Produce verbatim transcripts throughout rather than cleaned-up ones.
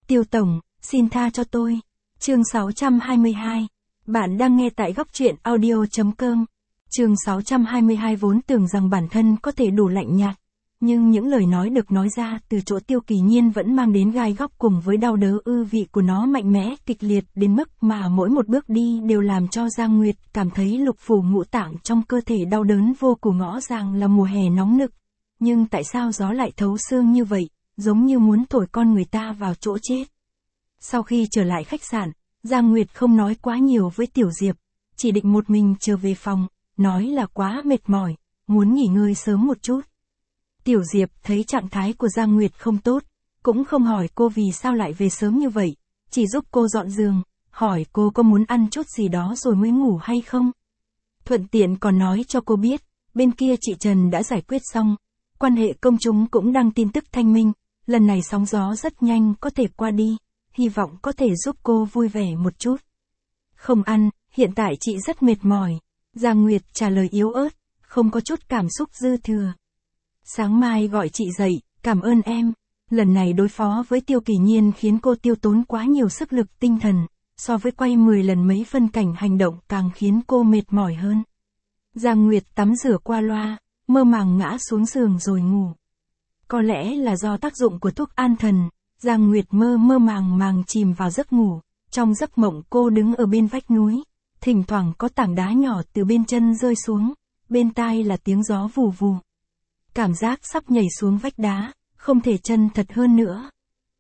Tiêu Tổng, xin tha cho tôi. Chương sáu trăm hai mươi hai. Bạn đang nghe tại góc truyện audio chấm com. Chương sáu trăm hai mươi hai vốn tưởng rằng bản thân có thể đủ lạnh nhạt. Nhưng những lời nói được nói ra từ chỗ Tiêu Kỳ Nhiên vẫn mang đến gai góc cùng với đau đớn ư vị của nó mạnh mẽ, kịch liệt đến mức mà mỗi một bước đi đều làm cho Giang Nguyệt cảm thấy lục phủ ngũ tạng trong cơ thể đau đớn vô cùng. Rõ ràng là mùa hè nóng nực. Nhưng tại sao gió lại thấu xương như vậy, giống như muốn thổi con người ta vào chỗ chết. Sau khi trở lại khách sạn, Giang Nguyệt không nói quá nhiều với Tiểu Diệp, chỉ định một mình trở về phòng, nói là quá mệt mỏi, muốn nghỉ ngơi sớm một chút. Tiểu Diệp thấy trạng thái của Giang Nguyệt không tốt, cũng không hỏi cô vì sao lại về sớm như vậy, chỉ giúp cô dọn giường, hỏi cô có muốn ăn chút gì đó rồi mới ngủ hay không. Thuận tiện còn nói cho cô biết, bên kia chị Trần đã giải quyết xong, quan hệ công chúng cũng đăng tin tức thanh minh, lần này sóng gió rất nhanh có thể qua đi, hy vọng có thể giúp cô vui vẻ một chút. Không ăn, hiện tại chị rất mệt mỏi. Giang Nguyệt trả lời yếu ớt, không có chút cảm xúc dư thừa. Sáng mai gọi chị dậy, cảm ơn em. Lần này đối phó với Tiêu Kỳ Nhiên khiến cô tiêu tốn quá nhiều sức lực tinh thần, so với quay mười lần mấy phân cảnh hành động càng khiến cô mệt mỏi hơn. Giang Nguyệt tắm rửa qua loa, mơ màng ngã xuống giường rồi ngủ. Có lẽ là do tác dụng của thuốc an thần, Giang Nguyệt mơ mơ màng màng chìm vào giấc ngủ. Trong giấc mộng cô đứng ở bên vách núi, thỉnh thoảng có tảng đá nhỏ từ bên chân rơi xuống, bên tai là tiếng gió vù vù. Cảm giác sắp nhảy xuống vách đá, không thể chân thật hơn nữa.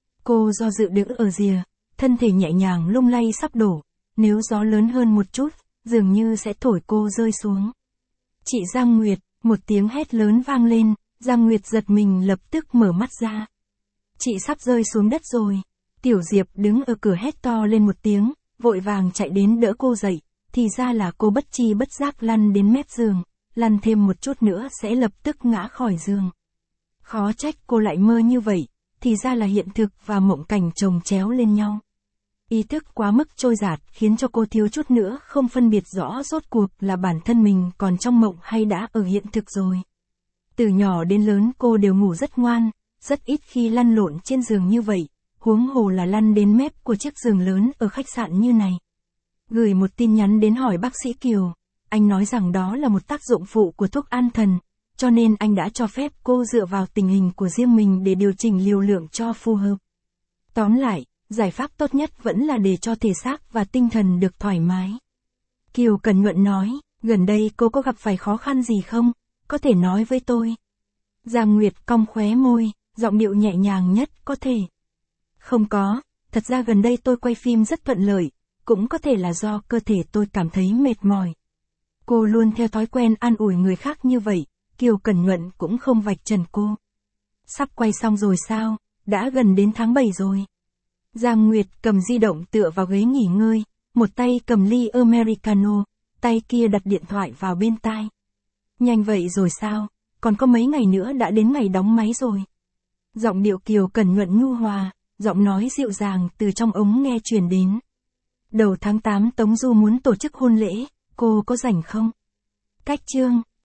Cô do dự đứng ở rìa, thân thể nhẹ nhàng lung lay sắp đổ, nếu gió lớn hơn một chút, dường như sẽ thổi cô rơi xuống. Chị Giang Nguyệt, một tiếng hét lớn vang lên, Giang Nguyệt giật mình lập tức mở mắt ra. Chị sắp rơi xuống đất rồi. Tiểu Diệp đứng ở cửa hét to lên một tiếng, vội vàng chạy đến đỡ cô dậy, thì ra là cô bất chi bất giác lăn đến mép giường, lăn thêm một chút nữa sẽ lập tức ngã khỏi giường. Khó trách cô lại mơ như vậy, thì ra là hiện thực và mộng cảnh chồng chéo lên nhau. Ý thức quá mức trôi dạt khiến cho cô thiếu chút nữa không phân biệt rõ rốt cuộc là bản thân mình còn trong mộng hay đã ở hiện thực rồi. Từ nhỏ đến lớn cô đều ngủ rất ngoan, rất ít khi lăn lộn trên giường như vậy, huống hồ là lăn đến mép của chiếc giường lớn ở khách sạn như này. Gửi một tin nhắn đến hỏi bác sĩ Kiều, anh nói rằng đó là một tác dụng phụ của thuốc an thần, cho nên anh đã cho phép cô dựa vào tình hình của riêng mình để điều chỉnh liều lượng cho phù hợp. Tóm lại, giải pháp tốt nhất vẫn là để cho thể xác và tinh thần được thoải mái. Kiều cẩn nhuận nói, gần đây cô có gặp phải khó khăn gì không, có thể nói với tôi. Giang Nguyệt cong khóe môi, giọng điệu nhẹ nhàng nhất có thể. Không có, thật ra gần đây tôi quay phim rất thuận lợi, cũng có thể là do cơ thể tôi cảm thấy mệt mỏi. Cô luôn theo thói quen an ủi người khác như vậy, Kiều Cẩn Nhuận cũng không vạch trần cô. Sắp quay xong rồi sao, đã gần đến tháng bảy rồi. Giang Nguyệt cầm di động tựa vào ghế nghỉ ngơi, một tay cầm ly Americano, tay kia đặt điện thoại vào bên tai. Nhanh vậy rồi sao, còn có mấy ngày nữa đã đến ngày đóng máy rồi. Giọng điệu Kiều Cẩn Nhuận nhu hòa, giọng nói dịu dàng từ trong ống nghe truyền đến. Đầu tháng tám Tống Du muốn tổ chức hôn lễ, cô có rảnh không? Cách chương